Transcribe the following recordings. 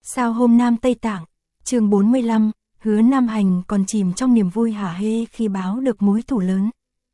Sao hôm Nam Tây Tạng, chương 45, Hứa Nam Hành còn chìm trong niềm vui hả hê khi báo được mối thù lớn.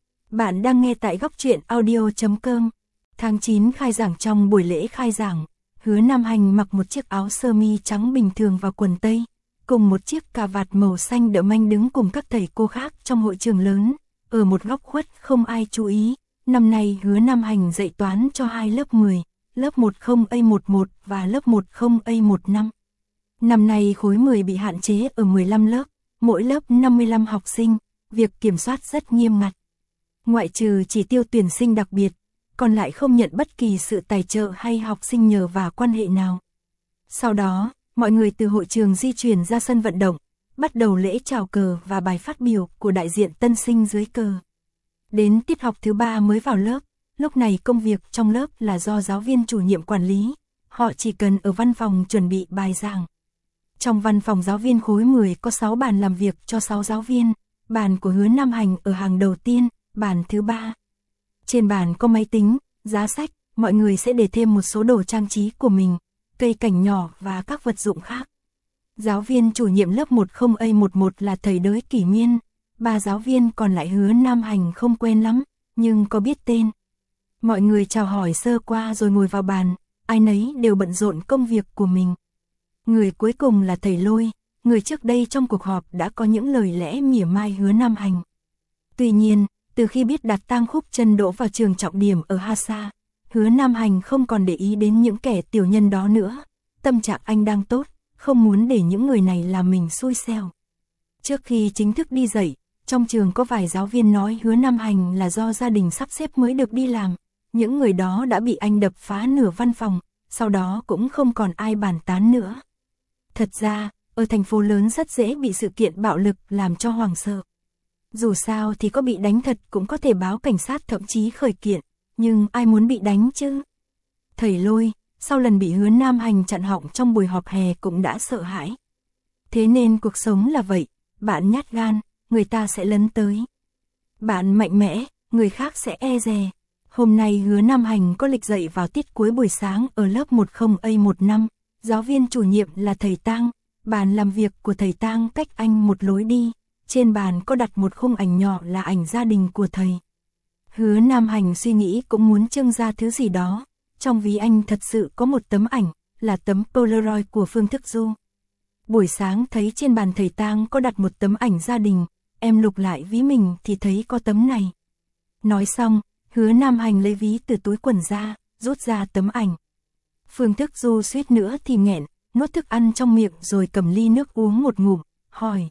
Bạn đang nghe tại góc truyện audio.com. Tháng 9 khai giảng. Trong buổi lễ khai giảng, Hứa Nam Hành mặc một chiếc áo sơ mi trắng bình thường và quần tây, cùng một chiếc cà vạt màu xanh đậm anh đứng cùng các thầy cô khác trong hội trường lớn, ở một góc khuất không ai chú ý. Năm nay Hứa Nam Hành dạy toán cho hai lớp 10, lớp 10A11 và lớp 10A15. Năm nay khối 10 bị hạn chế ở 15 lớp, mỗi lớp 55 học sinh, việc kiểm soát rất nghiêm ngặt. Ngoại trừ chỉ tiêu tuyển sinh đặc biệt, còn lại không nhận bất kỳ sự tài trợ hay học sinh nhờ và quan hệ nào. Sau đó, mọi người từ hội trường di chuyển ra sân vận động, bắt đầu lễ chào cờ và bài phát biểu của đại diện tân sinh dưới cờ. Đến tiết học thứ 3 mới vào lớp, lúc này công việc trong lớp là do giáo viên chủ nhiệm quản lý, họ chỉ cần ở văn phòng chuẩn bị bài giảng. Trong văn phòng giáo viên khối 10 có 6 bàn làm việc cho 6 giáo viên, bàn của Hứa Nam Hành ở hàng đầu tiên, bàn thứ 3. Trên bàn có máy tính, giá sách, mọi người sẽ để thêm một số đồ trang trí của mình, cây cảnh nhỏ và các vật dụng khác. Giáo viên chủ nhiệm lớp 10A11 là thầy Đới Kỷ Miên, 3 giáo viên còn lại Hứa Nam Hành không quen lắm, nhưng có biết tên. Mọi người chào hỏi sơ qua rồi ngồi vào bàn, ai nấy đều bận rộn công việc của mình. Người cuối cùng là thầy Lôi, người trước đây trong cuộc họp đã có những lời lẽ mỉa mai Hứa Nam Hành. Tuy nhiên, từ khi biết Đạt Tang Khúc Chân đỗ vào trường trọng điểm ở Hasa, Hứa Nam Hành không còn để ý đến những kẻ tiểu nhân đó nữa. Tâm trạng anh đang tốt, không muốn để những người này làm mình xui xẻo. Trước khi chính thức đi dạy, trong trường có vài giáo viên nói Hứa Nam Hành là do gia đình sắp xếp mới được đi làm. Những người đó đã bị anh đập phá nửa văn phòng, sau đó cũng không còn ai bàn tán nữa. Thật ra, ở thành phố lớn rất dễ bị sự kiện bạo lực làm cho hoảng sợ. Dù sao thì có bị đánh thật cũng có thể báo cảnh sát thậm chí khởi kiện, nhưng ai muốn bị đánh chứ? Thầy Lôi, sau lần bị Hứa Nam Hành chặn họng trong buổi họp hè cũng đã sợ hãi. Thế nên cuộc sống là vậy, bạn nhát gan, người ta sẽ lấn tới. Bạn mạnh mẽ, người khác sẽ e dè. Hôm nay Hứa Nam Hành có lịch dạy vào tiết cuối buổi sáng ở lớp 10A15, giáo viên chủ nhiệm là thầy Tang, bàn làm việc của thầy Tang cách anh một lối đi, trên bàn có đặt một khung ảnh nhỏ là ảnh gia đình của thầy. Hứa Nam Hành suy nghĩ cũng muốn trưng ra thứ gì đó, trong ví anh thật sự có một tấm ảnh, là tấm Polaroid của Phương Thức Du. Buổi sáng thấy trên bàn thầy Tang có đặt một tấm ảnh gia đình, em lục lại ví mình thì thấy có tấm này. Nói xong, Hứa Nam Hành lấy ví từ túi quần ra, rút ra tấm ảnh. Phương Thức Du suýt nữa thì nghẹn, nuốt thức ăn trong miệng rồi cầm ly nước uống một ngụm, hỏi.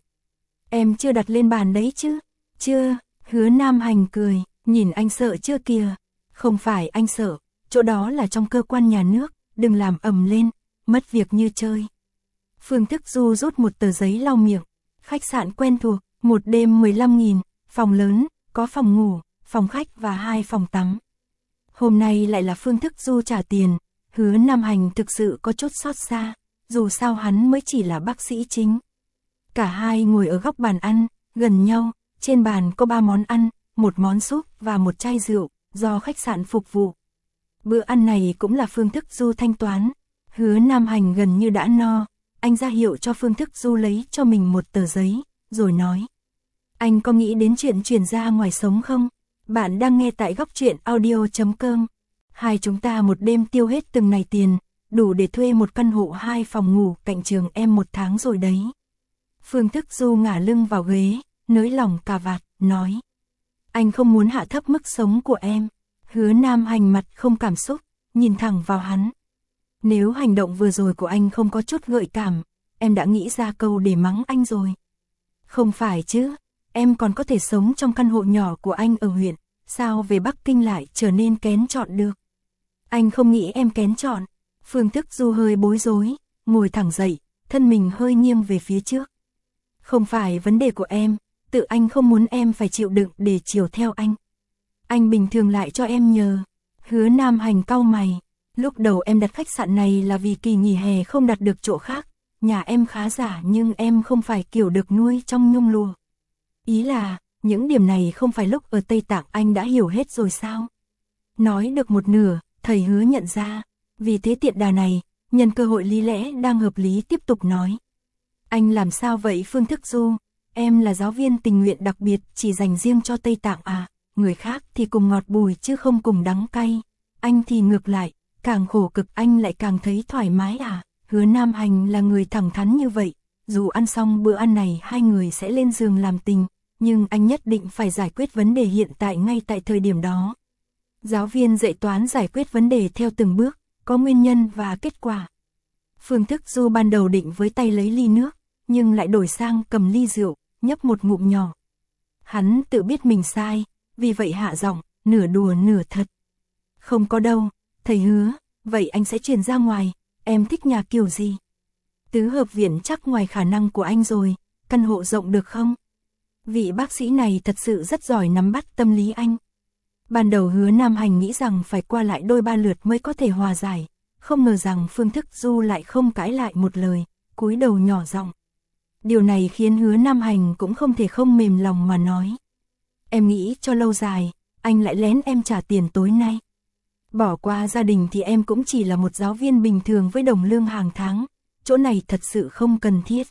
Em chưa đặt lên bàn đấy chứ? Chưa, Hứa Nam Hành cười, nhìn anh sợ chưa kìa? Không phải anh sợ, chỗ đó là trong cơ quan nhà nước, đừng làm ầm lên, mất việc như chơi. Phương Thức Du rút một tờ giấy lau miệng, khách sạn quen thuộc, một đêm 15.000, phòng lớn, có phòng ngủ, phòng khách và 2 phòng tắm. Hôm nay lại là Phương Thức Du trả tiền, Hứa Nam Hành thực sự có chút xót xa, dù sao hắn mới chỉ là bác sĩ chính. Cả hai ngồi ở góc bàn ăn, gần nhau, trên bàn có 3 món ăn, một món súp và một chai rượu, do khách sạn phục vụ. Bữa ăn này cũng là Phương Thức Du thanh toán, Hứa Nam Hành gần như đã no, anh ra hiệu cho Phương Thức Du lấy cho mình một tờ giấy, rồi nói. Anh có nghĩ đến chuyện chuyển ra ngoài sống không? Bạn đang nghe tại góc truyện audio.com. Hai chúng ta một đêm tiêu hết từng này tiền, đủ để thuê một căn hộ 2 phòng ngủ cạnh trường em 1 tháng rồi đấy. Phương Thức Du ngả lưng vào ghế, nới lỏng cà vạt, nói. Anh không muốn hạ thấp mức sống của em. Hứa Nam Hành mặt không cảm xúc, nhìn thẳng vào hắn. Nếu hành động vừa rồi của anh không có chút gợi cảm, em đã nghĩ ra câu để mắng anh rồi. Không phải chứ, em còn có thể sống trong căn hộ nhỏ của anh ở huyện, sao về Bắc Kinh lại trở nên kén chọn được? Anh không nghĩ em kén chọn. Phương Thức Du hơi bối rối, ngồi thẳng dậy, thân mình hơi nghiêng về phía trước. Không phải vấn đề của em, tự anh không muốn em phải chịu đựng để chiều theo anh. Anh bình thường lại cho em nhờ. Hứa Nam Hành cau mày, lúc đầu em đặt khách sạn này là vì kỳ nghỉ hè không đặt được chỗ khác, nhà em khá giả nhưng em không phải kiểu được nuôi trong nhung lụa. Ý là, những điểm này không phải lúc ở Tây Tạng anh đã hiểu hết rồi sao? Nói được một nửa, thầy Hứa nhận ra, vì thế tiện đà này, nhân cơ hội lý lẽ đang hợp lý tiếp tục nói. Anh làm sao vậy Phương Thức Du, em là giáo viên tình nguyện đặc biệt chỉ dành riêng cho Tây Tạng à, người khác thì cùng ngọt bùi chứ không cùng đắng cay, anh thì ngược lại, càng khổ cực anh lại càng thấy thoải mái à. Hứa Nam Hành là người thẳng thắn như vậy, dù ăn xong bữa ăn này hai người sẽ lên giường làm tình, nhưng anh nhất định phải giải quyết vấn đề hiện tại ngay tại thời điểm đó. Giáo viên dạy toán giải quyết vấn đề theo từng bước, có nguyên nhân và kết quả. Phương Thức Du ban đầu định với tay lấy ly nước, nhưng lại đổi sang cầm ly rượu, nhấp một ngụm nhỏ. Hắn tự biết mình sai, vì vậy hạ giọng, nửa đùa nửa thật. Không có đâu, thầy hứa, vậy anh sẽ truyền ra ngoài, em thích nhà kiểu gì? Tứ hợp viện chắc ngoài khả năng của anh rồi, căn hộ rộng được không? Vị bác sĩ này thật sự rất giỏi nắm bắt tâm lý anh. Ban đầu Hứa Nam Hành nghĩ rằng phải qua lại đôi ba lượt mới có thể hòa giải, không ngờ rằng Phương Thức Du lại không cãi lại một lời, cúi đầu nhỏ giọng. Điều này khiến Hứa Nam Hành cũng không thể không mềm lòng mà nói. Em nghĩ cho lâu dài, anh lại lén em trả tiền tối nay. Bỏ qua gia đình thì em cũng chỉ là một giáo viên bình thường với đồng lương hàng tháng, chỗ này thật sự không cần thiết.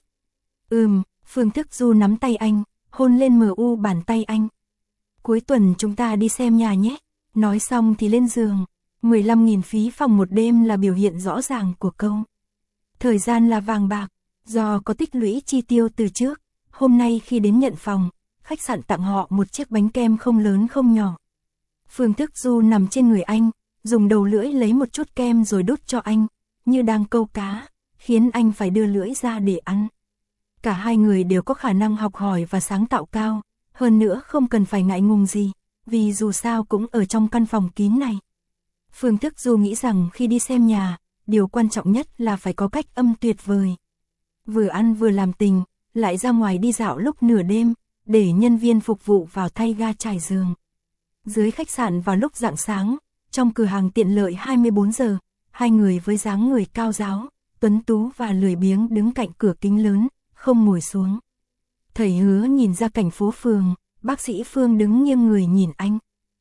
Phương Thức Du nắm tay anh, hôn lên mu bàn tay anh. Cuối tuần chúng ta đi xem nhà nhé. Nói xong thì lên giường. 15.000 phí phòng một đêm là biểu hiện rõ ràng của câu. Thời gian là vàng bạc, do có tích lũy chi tiêu từ trước. Hôm nay khi đến nhận phòng, khách sạn tặng họ một chiếc bánh kem không lớn không nhỏ. Phương Thức Du nằm trên người anh, dùng đầu lưỡi lấy một chút kem rồi đút cho anh, như đang câu cá, khiến anh phải đưa lưỡi ra để ăn. Cả hai người đều có khả năng học hỏi và sáng tạo cao, hơn nữa không cần phải ngại ngùng gì, vì dù sao cũng ở trong căn phòng kín này. Phương Thức Du nghĩ rằng khi đi xem nhà, điều quan trọng nhất là phải có cách âm tuyệt vời. Vừa ăn vừa làm tình, lại ra ngoài đi dạo lúc nửa đêm, để nhân viên phục vụ vào thay ga trải giường. Dưới khách sạn vào lúc rạng sáng, trong cửa hàng tiện lợi 24 giờ, hai người với dáng người cao ráo, tuấn tú và lười biếng đứng cạnh cửa kính lớn, không ngồi xuống. Thầy Hứa nhìn ra cảnh phố phường, bác sĩ Phương đứng nghiêng người nhìn anh.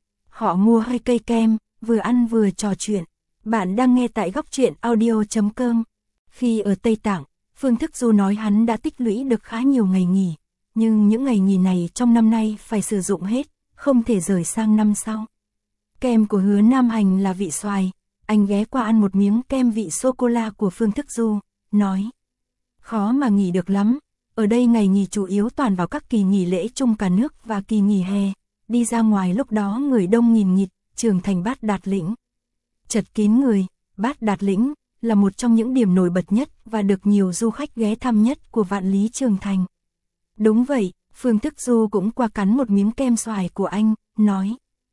Họ mua hơi cây kem, vừa ăn vừa trò chuyện. Bạn đang nghe tại góc truyện audio.com. Khi ở Tây Tạng, Phương Thức Du nói hắn đã tích lũy được khá nhiều ngày nghỉ, nhưng những ngày nghỉ này trong năm nay phải sử dụng hết, không thể rời sang năm sau. Kem của Hứa Nam Hành là vị xoài, anh ghé qua ăn một miếng kem vị sô-cô-la của Phương Thức Du, nói. Khó mà nghỉ được lắm, ở đây ngày nghỉ chủ yếu toàn vào các kỳ nghỉ lễ chung cả nước và kỳ nghỉ hè, đi ra ngoài lúc đó người đông nghìn nghịt, Trường Thành Bát Đạt Lĩnh. Chật kín người, Bát Đạt Lĩnh là một trong những điểm nổi bật nhất và được nhiều du khách ghé thăm nhất của Vạn Lý Trường Thành. Đúng vậy, Phương Thức Du cũng qua cắn một miếng kem xoài của anh, nói.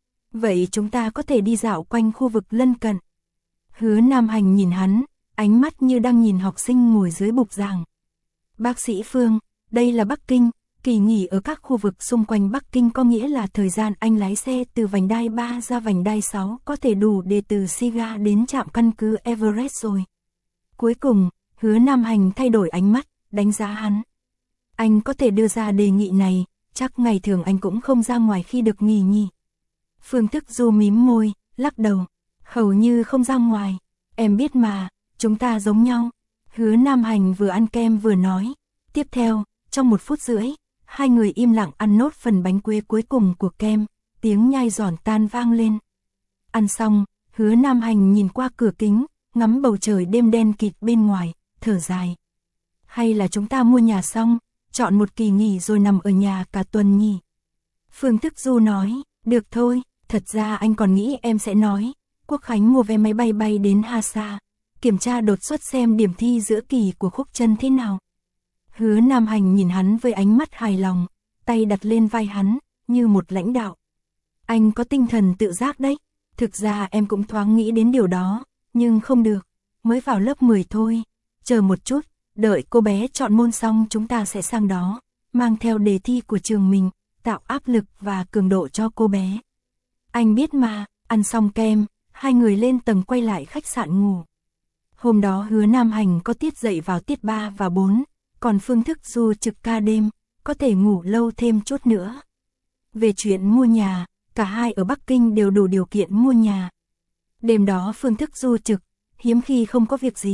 Vậy chúng ta có thể đi dạo quanh khu vực lân cận. Hứa Nam Hành nhìn hắn, ánh mắt như đang nhìn học sinh ngồi dưới bục giảng. Bác sĩ Phương, đây là Bắc Kinh, kỳ nghỉ ở các khu vực xung quanh Bắc Kinh có nghĩa là thời gian anh lái xe từ vành đai 3 ra vành đai 6 có thể đủ để từ Siga đến trạm căn cứ Everest rồi. Cuối cùng, Hứa Nam Hành thay đổi ánh mắt, đánh giá hắn. Anh có thể đưa ra đề nghị này, chắc ngày thường anh cũng không ra ngoài khi được nghỉ nhỉ. Phương Thức Du mím môi, lắc đầu, hầu như không ra ngoài, em biết mà, chúng ta giống nhau. Hứa Nam Hành vừa ăn kem vừa nói. Tiếp theo, trong 1 phút rưỡi, hai người im lặng ăn nốt phần bánh quế cuối cùng của kem, tiếng nhai giòn tan vang lên. Ăn xong, Hứa Nam Hành nhìn qua cửa kính, ngắm bầu trời đêm đen kịt bên ngoài, thở dài. Hay là chúng ta mua nhà xong, chọn một kỳ nghỉ rồi nằm ở nhà cả tuần nhỉ? Phương Thức Du nói, được thôi, thật ra anh còn nghĩ em sẽ nói, Quốc Khánh mua vé máy bay bay đến Hasa, kiểm tra đột xuất xem điểm thi giữa kỳ của Khúc Chân thế nào. Hứa Nam Hành nhìn hắn với ánh mắt hài lòng, tay đặt lên vai hắn, như một lãnh đạo. Anh có tinh thần tự giác đấy, thực ra em cũng thoáng nghĩ đến điều đó, nhưng không được, mới vào lớp 10 thôi, chờ một chút, đợi cô bé chọn môn xong chúng ta sẽ sang đó, mang theo đề thi của trường mình, tạo áp lực và cường độ cho cô bé. Anh biết mà, ăn xong kem, hai người lên tầng quay lại khách sạn ngủ. Hôm đó Hứa Nam Hành có tiết dậy vào tiết 3 và 4, còn Phương Thức Du trực ca đêm, có thể ngủ lâu thêm chút nữa. Về chuyện mua nhà, cả hai ở Bắc Kinh đều đủ điều kiện mua nhà. Đêm đó Phương Thức Du trực, hiếm khi không có việc gì,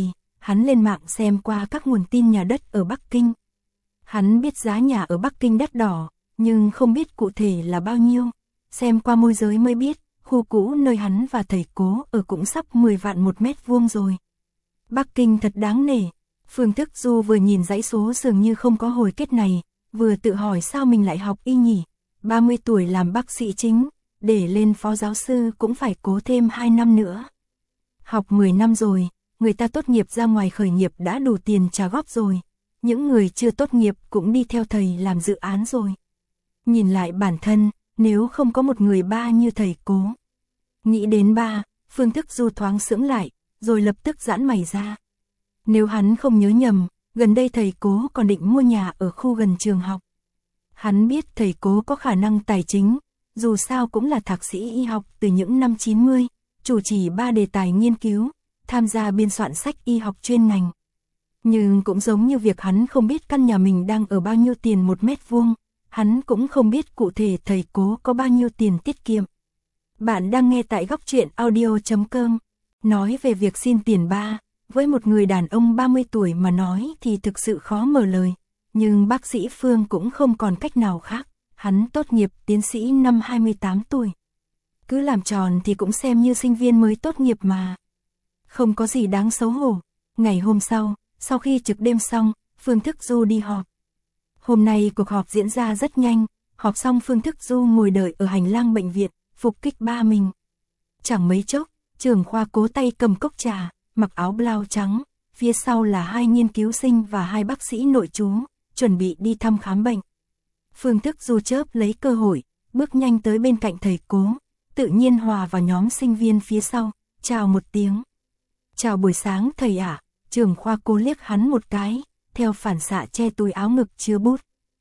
hắn lên mạng xem qua các nguồn tin nhà đất ở Bắc Kinh. Hắn biết giá nhà ở Bắc Kinh đắt đỏ, nhưng không biết cụ thể là bao nhiêu. Xem qua môi giới mới biết, khu cũ nơi hắn và thầy Cố ở cũng sắp 10 vạn một mét vuông rồi. Bắc Kinh thật đáng nể. Phương Thức Du vừa nhìn dãy số dường như không có hồi kết này, vừa tự hỏi sao mình lại học y nhỉ. 30 tuổi làm bác sĩ chính, để lên phó giáo sư cũng phải cố thêm 2 năm nữa. Học 10 năm rồi, người ta tốt nghiệp ra ngoài khởi nghiệp đã đủ tiền trả góp rồi. Những người chưa tốt nghiệp cũng đi theo thầy làm dự án rồi. Nhìn lại bản thân, nếu không có một người ba như thầy Cố. Nghĩ đến ba, Phương Thức Du thoáng sững lại, rồi lập tức giãn mày ra. Nếu hắn không nhớ nhầm, gần đây thầy Cố còn định mua nhà ở khu gần trường học. Hắn biết thầy Cố có khả năng tài chính, dù sao cũng là thạc sĩ y học từ những năm 90, chủ trì 3 đề tài nghiên cứu, tham gia biên soạn sách y học chuyên ngành. Nhưng cũng giống như việc hắn không biết căn nhà mình đang ở bao nhiêu tiền một mét vuông, hắn cũng không biết cụ thể thầy Cố có bao nhiêu tiền tiết kiệm. Bạn đang nghe tại Góc Truyện Audio.com. Nói về việc xin tiền ba, với một người đàn ông 30 tuổi mà nói thì thực sự khó mở lời. Nhưng bác sĩ Phương cũng không còn cách nào khác. Hắn tốt nghiệp tiến sĩ năm 28 tuổi. Cứ làm tròn thì cũng xem như sinh viên mới tốt nghiệp mà. Không có gì đáng xấu hổ. Ngày hôm sau khi trực đêm xong, Phương Thức Du đi họp. Hôm nay cuộc họp diễn ra rất nhanh. Họp xong Phương Thức Du ngồi đợi ở hành lang bệnh viện, phục kích ba mình. Chẳng mấy chốc, trưởng khoa Cố tay cầm cốc trà, mặc áo blau trắng, phía sau là 2 nghiên cứu sinh và 2 bác sĩ nội trú, chuẩn bị đi thăm khám bệnh. Phương Thức Du chớp lấy cơ hội, bước nhanh tới bên cạnh thầy Cố, tự nhiên hòa vào nhóm sinh viên phía sau, chào một tiếng. Chào buổi sáng thầy ạ. Trưởng khoa Cố liếc hắn một cái, theo phản xạ che túi áo ngực chứa bút.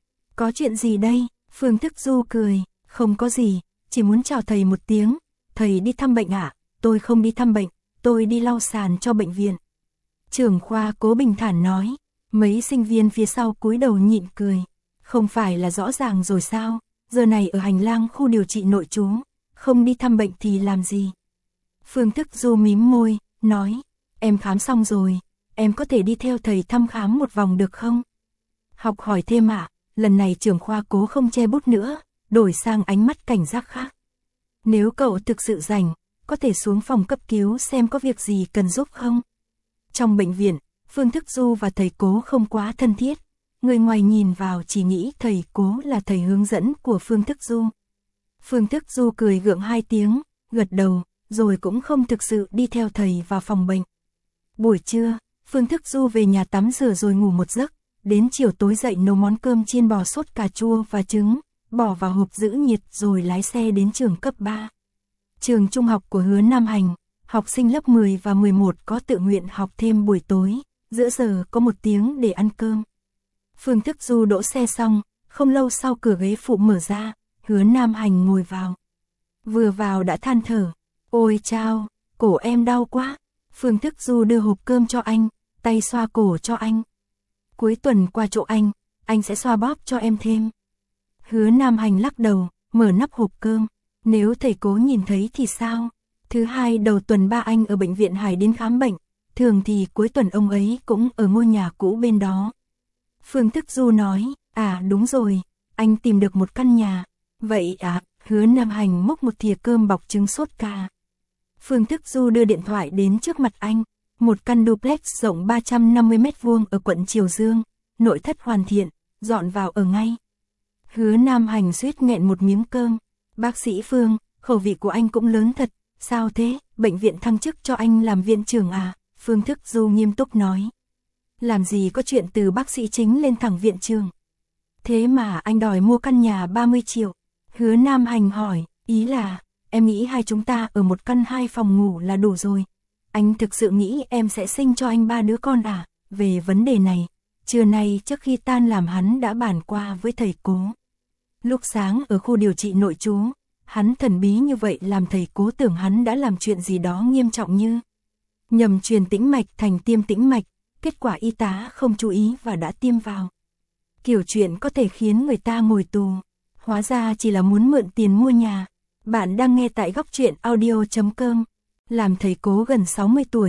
Có chuyện gì đây? Phương Thức Du cười, không có gì, chỉ muốn chào thầy một tiếng. Thầy đi thăm bệnh ạ? Tôi không đi thăm bệnh, tôi đi lau sàn cho bệnh viện. Trưởng khoa Cố bình thản nói. Mấy sinh viên phía sau cúi đầu nhịn cười. Không phải là rõ ràng rồi sao? Giờ này ở hành lang khu điều trị nội trú, không đi thăm bệnh thì làm gì? Phương Thức Du mím môi, nói. Em khám xong rồi, em có thể đi theo thầy thăm khám một vòng được không? Học hỏi thêm ạ. Lần này trưởng khoa Cố không che bút nữa, đổi sang ánh mắt cảnh giác khác. Nếu cậu thực sự rảnh, có thể xuống phòng cấp cứu xem có việc gì cần giúp không? Trong bệnh viện, Phương Thức Du và thầy Cố không quá thân thiết. Người ngoài nhìn vào chỉ nghĩ thầy Cố là thầy hướng dẫn của Phương Thức Du. Phương Thức Du cười gượng 2 tiếng, gật đầu, rồi cũng không thực sự đi theo thầy vào phòng bệnh. Buổi trưa, Phương Thức Du về nhà tắm rửa rồi ngủ một giấc. Đến chiều tối dậy nấu món cơm chiên bò sốt cà chua và trứng, bỏ vào hộp giữ nhiệt rồi lái xe đến trường cấp 3. Trường trung học của Hứa Nam Hành, học sinh lớp 10 và 11 có tự nguyện học thêm buổi tối, giữa giờ có 1 tiếng để ăn cơm. Phương Thức Du đỗ xe xong, không lâu sau cửa ghế phụ mở ra, Hứa Nam Hành ngồi vào. Vừa vào đã than thở, ôi chao, cổ em đau quá. Phương Thức Du đưa hộp cơm cho anh, tay xoa cổ cho anh. Cuối tuần qua chỗ anh sẽ xoa bóp cho em thêm. Hứa Nam Hành lắc đầu, mở nắp hộp cơm. Nếu thầy Cố nhìn thấy thì sao? Thứ hai đầu tuần ba anh ở bệnh viện Hải đến khám bệnh. Thường thì cuối tuần ông ấy cũng ở ngôi nhà cũ bên đó. Phương Thức Du nói, à đúng rồi, anh tìm được một căn nhà. Vậy à? Hứa Nam Hành múc một thìa cơm bọc trứng sốt cà. Phương Thức Du đưa điện thoại đến trước mặt anh. Một căn duplex rộng 350 mét vuông ở quận Triều Dương, nội thất hoàn thiện, dọn vào ở ngay. Hứa Nam Hành suýt nghẹn một miếng cơm. Bác sĩ Phương, khẩu vị của anh cũng lớn thật, sao thế, bệnh viện thăng chức cho anh làm viện trưởng à? Phương Thức Du nghiêm túc nói. Làm gì có chuyện từ bác sĩ chính lên thẳng viện trưởng. Thế mà anh đòi mua căn nhà 30 triệu. Hứa Nam Hành hỏi, ý là, em nghĩ hai chúng ta ở một căn 2 phòng ngủ là đủ rồi. Anh thực sự nghĩ em sẽ sinh cho anh 3 đứa con à? Về vấn đề này, trưa nay trước khi tan làm hắn đã bàn qua với thầy Cố. Lúc sáng ở khu điều trị nội trú, hắn thần bí như vậy làm thầy Cố tưởng hắn đã làm chuyện gì đó nghiêm trọng như nhầm truyền tĩnh mạch thành tiêm tĩnh mạch, kết quả y tá không chú ý và đã tiêm vào. Kiểu chuyện có thể khiến người ta ngồi tù, hóa ra chỉ là muốn mượn tiền mua nhà. Bạn đang nghe tại Góc Truyện Audio.com. Làm thầy Cố gần 60 tuổi,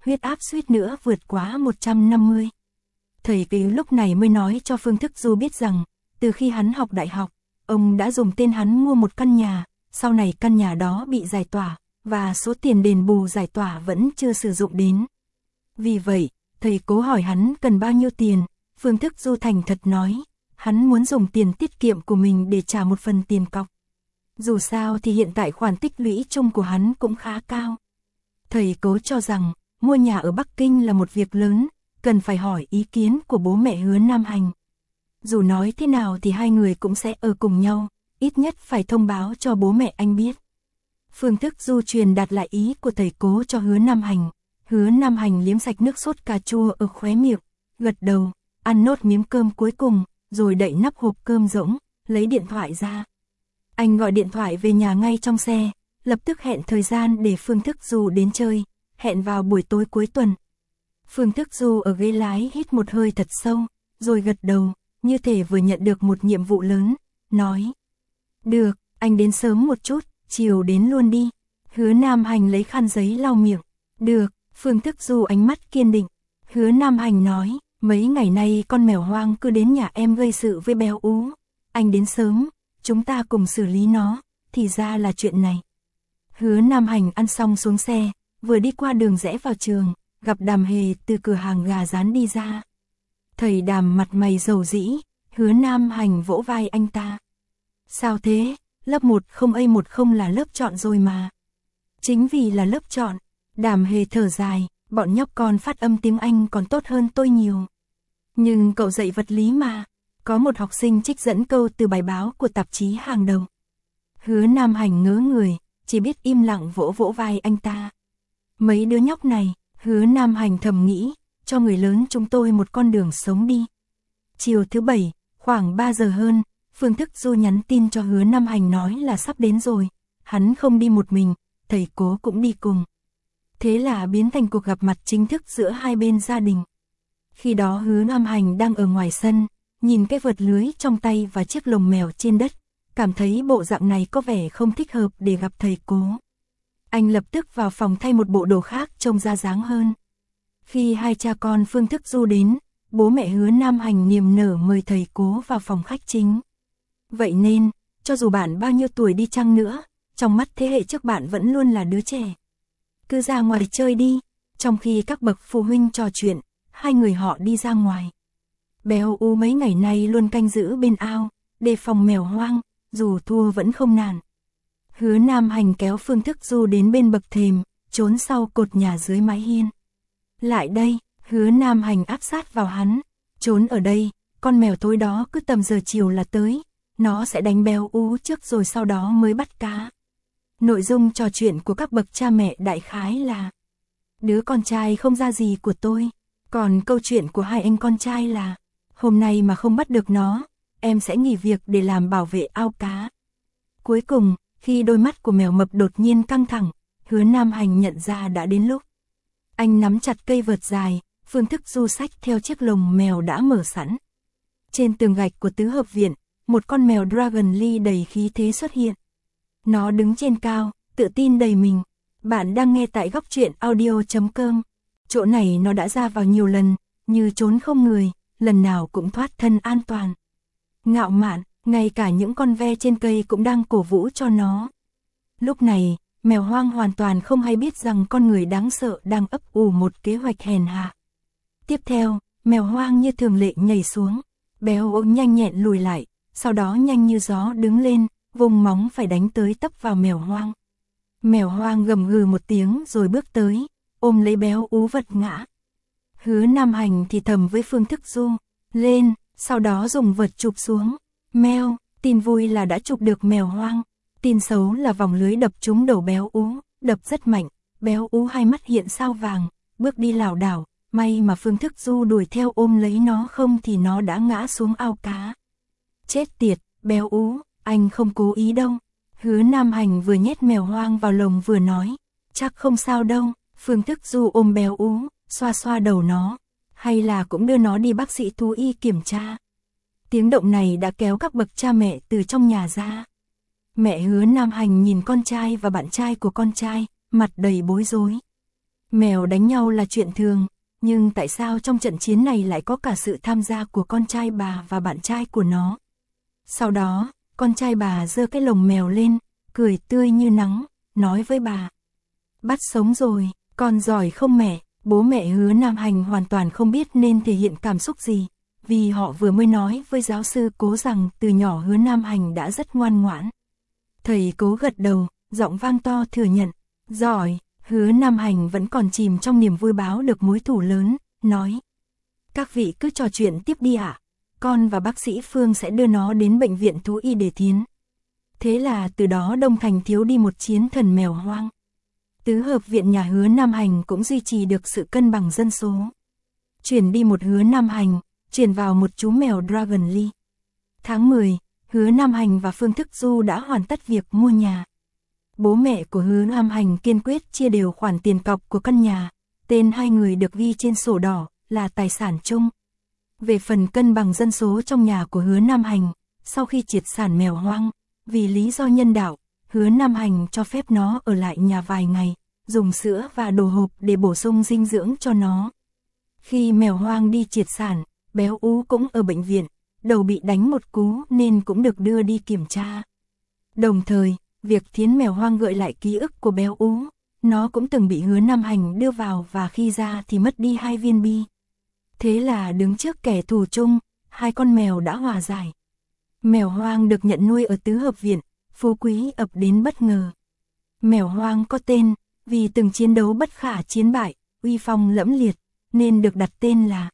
huyết áp suýt nữa vượt quá 150. Thầy Kỳ lúc này mới nói cho Phương Thức Du biết rằng, từ khi hắn học đại học, ông đã dùng tên hắn mua một căn nhà, sau này căn nhà đó bị giải tỏa, và số tiền đền bù giải tỏa vẫn chưa sử dụng đến. Vì vậy, thầy Cố hỏi hắn cần bao nhiêu tiền, Phương Thức Du thành thật nói, hắn muốn dùng tiền tiết kiệm của mình để trả một phần tiền cọc. Dù sao thì hiện tại khoản tích lũy chung của hắn cũng khá cao. Thầy Cố cho rằng, mua nhà ở Bắc Kinh là một việc lớn, cần phải hỏi ý kiến của bố mẹ Hứa Nam Hành. Dù nói thế nào thì hai người cũng sẽ ở cùng nhau, ít nhất phải thông báo cho bố mẹ anh biết. Phương Thức Du truyền đạt lại ý của thầy Cố cho Hứa Nam Hành. Hứa Nam Hành liếm sạch nước sốt cà chua ở khóe miệng, gật đầu, ăn nốt miếng cơm cuối cùng, rồi đậy nắp hộp cơm rỗng, lấy điện thoại ra. Anh gọi điện thoại về nhà ngay trong xe, lập tức hẹn thời gian để Phương Thức Du đến chơi, hẹn vào buổi tối cuối tuần. Phương Thức Du ở ghế lái hít một hơi thật sâu, rồi gật đầu, như thể vừa nhận được một nhiệm vụ lớn, nói. Được, anh đến sớm một chút, chiều đến luôn đi. Hứa Nam Hành lấy khăn giấy lau miệng. Được, Phương Thức Du ánh mắt kiên định. Hứa Nam Hành nói, mấy ngày nay con mèo hoang cứ đến nhà em gây sự với Béo Ú. Anh đến sớm, chúng ta cùng xử lý nó, thì ra là chuyện này. Hứa Nam Hành ăn xong xuống xe, vừa đi qua đường rẽ vào trường, gặp Đàm Hề từ cửa hàng gà rán đi ra. Thầy Đàm mặt mày rầu rĩ, Hứa Nam Hành vỗ vai anh ta. Sao thế, lớp 10A10 là lớp chọn rồi mà. Chính vì là lớp chọn, Đàm Hề thở dài, bọn nhóc con phát âm tiếng Anh còn tốt hơn tôi nhiều. Nhưng cậu dạy vật lý mà, có một học sinh trích dẫn câu từ bài báo của tạp chí hàng đầu. Hứa Nam Hành ngớ người, chỉ biết im lặng vỗ vỗ vai anh ta. Mấy đứa nhóc này, Hứa Nam Hành thầm nghĩ, cho người lớn chúng tôi một con đường sống đi. Chiều thứ Bảy, khoảng 3 giờ hơn, Phương Thức Du nhắn tin cho Hứa Nam Hành nói là sắp đến rồi. Hắn không đi một mình, thầy Cố cũng đi cùng. Thế là biến thành cuộc gặp mặt chính thức giữa hai bên gia đình. Khi đó Hứa Nam Hành đang ở ngoài sân, nhìn cái vợt lưới trong tay và chiếc lồng mèo trên đất, cảm thấy bộ dạng này có vẻ không thích hợp để gặp thầy Cố. Anh lập tức vào phòng thay một bộ đồ khác trông ra dáng hơn. Khi hai cha con Phương Thức Du đến, bố mẹ Hứa Nam Hành niềm nở mời thầy Cố vào phòng khách chính. Vậy nên, cho dù bạn bao nhiêu tuổi đi chăng nữa, trong mắt thế hệ trước bạn vẫn luôn là đứa trẻ. Cứ ra ngoài chơi đi, trong khi các bậc phụ huynh trò chuyện, hai người họ đi ra ngoài. Béo Ú mấy ngày nay luôn canh giữ bên ao, đề phòng mèo hoang, dù thua vẫn không nản. Hứa Nam Hành kéo Phương Thức Du đến bên bậc thềm, trốn sau cột nhà dưới mái hiên. Lại đây, Hứa Nam Hành áp sát vào hắn, trốn ở đây, con mèo tối đó cứ tầm giờ chiều là tới, nó sẽ đánh Béo Ú trước rồi sau đó mới bắt cá. Nội dung trò chuyện của các bậc cha mẹ đại khái là: đứa con trai không ra gì của tôi, còn câu chuyện của hai anh con trai là: hôm nay mà không bắt được nó, em sẽ nghỉ việc để làm bảo vệ ao cá. Cuối cùng, khi đôi mắt của mèo mập đột nhiên căng thẳng, Hứa Nam Hành nhận ra đã đến lúc. Anh nắm chặt cây vợt dài, Phương Thức Du xách theo chiếc lồng mèo đã mở sẵn. Trên tường gạch của tứ hợp viện, một con mèo Dragon Lee đầy khí thế xuất hiện. Nó đứng trên cao, tự tin đầy mình. Bạn đang nghe tại Góc Truyện Audio.com. Chỗ này nó đã ra vào nhiều lần, như trốn không người, lần nào cũng thoát thân an toàn. Ngạo mạn, ngay cả những con ve trên cây cũng đang cổ vũ cho nó. Lúc này, mèo hoang hoàn toàn không hay biết rằng con người đáng sợ đang ấp ủ một kế hoạch hèn hạ. Tiếp theo, mèo hoang như thường lệ nhảy xuống, Béo Ú nhanh nhẹn lùi lại, sau đó nhanh như gió đứng lên, vùng móng phải đánh tới tấp vào mèo hoang. Mèo hoang gầm gừ một tiếng rồi bước tới, ôm lấy Béo Ú vật ngã. Hứa Nam Hành thì thầm với Phương Thức Du, lên, sau đó dùng vật chụp xuống. Mèo, tin vui là đã chụp được mèo hoang, tin xấu là vòng lưới đập trúng đầu Béo Ú, đập rất mạnh, Béo Ú hai mắt hiện sao vàng, bước đi lảo đảo, may mà Phương Thức Du đuổi theo ôm lấy nó không thì nó đã ngã xuống ao cá. Chết tiệt, Béo Ú, anh không cố ý đâu. Hứa Nam Hành vừa nhét mèo hoang vào lồng vừa nói, chắc không sao đâu. Phương Thức Du ôm Béo Ú, xoa xoa đầu nó, hay là cũng đưa nó đi bác sĩ thú y kiểm tra. Tiếng động này đã kéo các bậc cha mẹ từ trong nhà ra. Mẹ Hứa Nam Hành nhìn con trai và bạn trai của con trai, mặt đầy bối rối. Mèo đánh nhau là chuyện thường, nhưng tại sao trong trận chiến này lại có cả sự tham gia của con trai bà và bạn trai của nó? Sau đó, con trai bà giơ cái lồng mèo lên, cười tươi như nắng, nói với bà. Bắt sống rồi, con giỏi không mẹ? Bố mẹ Hứa Nam Hành hoàn toàn không biết nên thể hiện cảm xúc gì, vì họ vừa mới nói với giáo sư Cố rằng từ nhỏ Hứa Nam Hành đã rất ngoan ngoãn. Thầy Cố gật đầu, giọng vang to thừa nhận, giỏi. Hứa Nam Hành vẫn còn chìm trong niềm vui báo được mối thù lớn, nói. Các vị cứ trò chuyện tiếp đi ạ, con và bác sĩ Phương sẽ đưa nó đến bệnh viện thú y để thiến. Thế là từ đó Đông Thành thiếu đi một chiến thần mèo hoang. Tứ hợp viện nhà Hứa Nam Hành cũng duy trì được sự cân bằng dân số. Chuyển đi một Hứa Nam Hành, chuyển vào một chú mèo Dragon Lee. Tháng 10, Hứa Nam Hành và Phương Thức Du đã hoàn tất việc mua nhà. Bố mẹ của Hứa Nam Hành kiên quyết chia đều khoản tiền cọc của căn nhà, tên hai người được ghi trên sổ đỏ là tài sản chung. Về phần cân bằng dân số trong nhà của Hứa Nam Hành, sau khi triệt sản mèo hoang, vì lý do nhân đạo, Hứa Nam Hành cho phép nó ở lại nhà vài ngày, dùng sữa và đồ hộp để bổ sung dinh dưỡng cho nó. Khi mèo hoang đi triệt sản, Béo Ú cũng ở bệnh viện, đầu bị đánh một cú nên cũng được đưa đi kiểm tra. Đồng thời, việc thiến mèo hoang gợi lại ký ức của Béo Ú, nó cũng từng bị Hứa Nam Hành đưa vào và khi ra thì mất đi 2 viên bi. Thế là đứng trước kẻ thù chung, hai con mèo đã hòa giải. Mèo hoang được nhận nuôi ở tứ hợp viện, phú quý ập đến bất ngờ. Mèo hoang có tên, vì từng chiến đấu bất khả chiến bại, uy phong lẫm liệt, nên được đặt tên là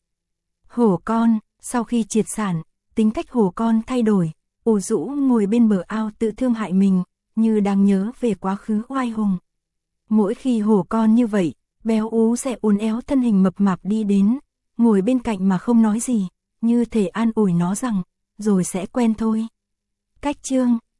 Hổ Con. Sau khi triệt sản, tính cách Hổ Con thay đổi, ủ rũ ngồi bên bờ ao tự thương hại mình, như đang nhớ về quá khứ oai hùng. Mỗi khi Hổ Con như vậy, Béo Ú sẽ uốn éo thân hình mập mạp đi đến, ngồi bên cạnh mà không nói gì, như thể an ủi nó rằng, rồi sẽ quen thôi. Cách chương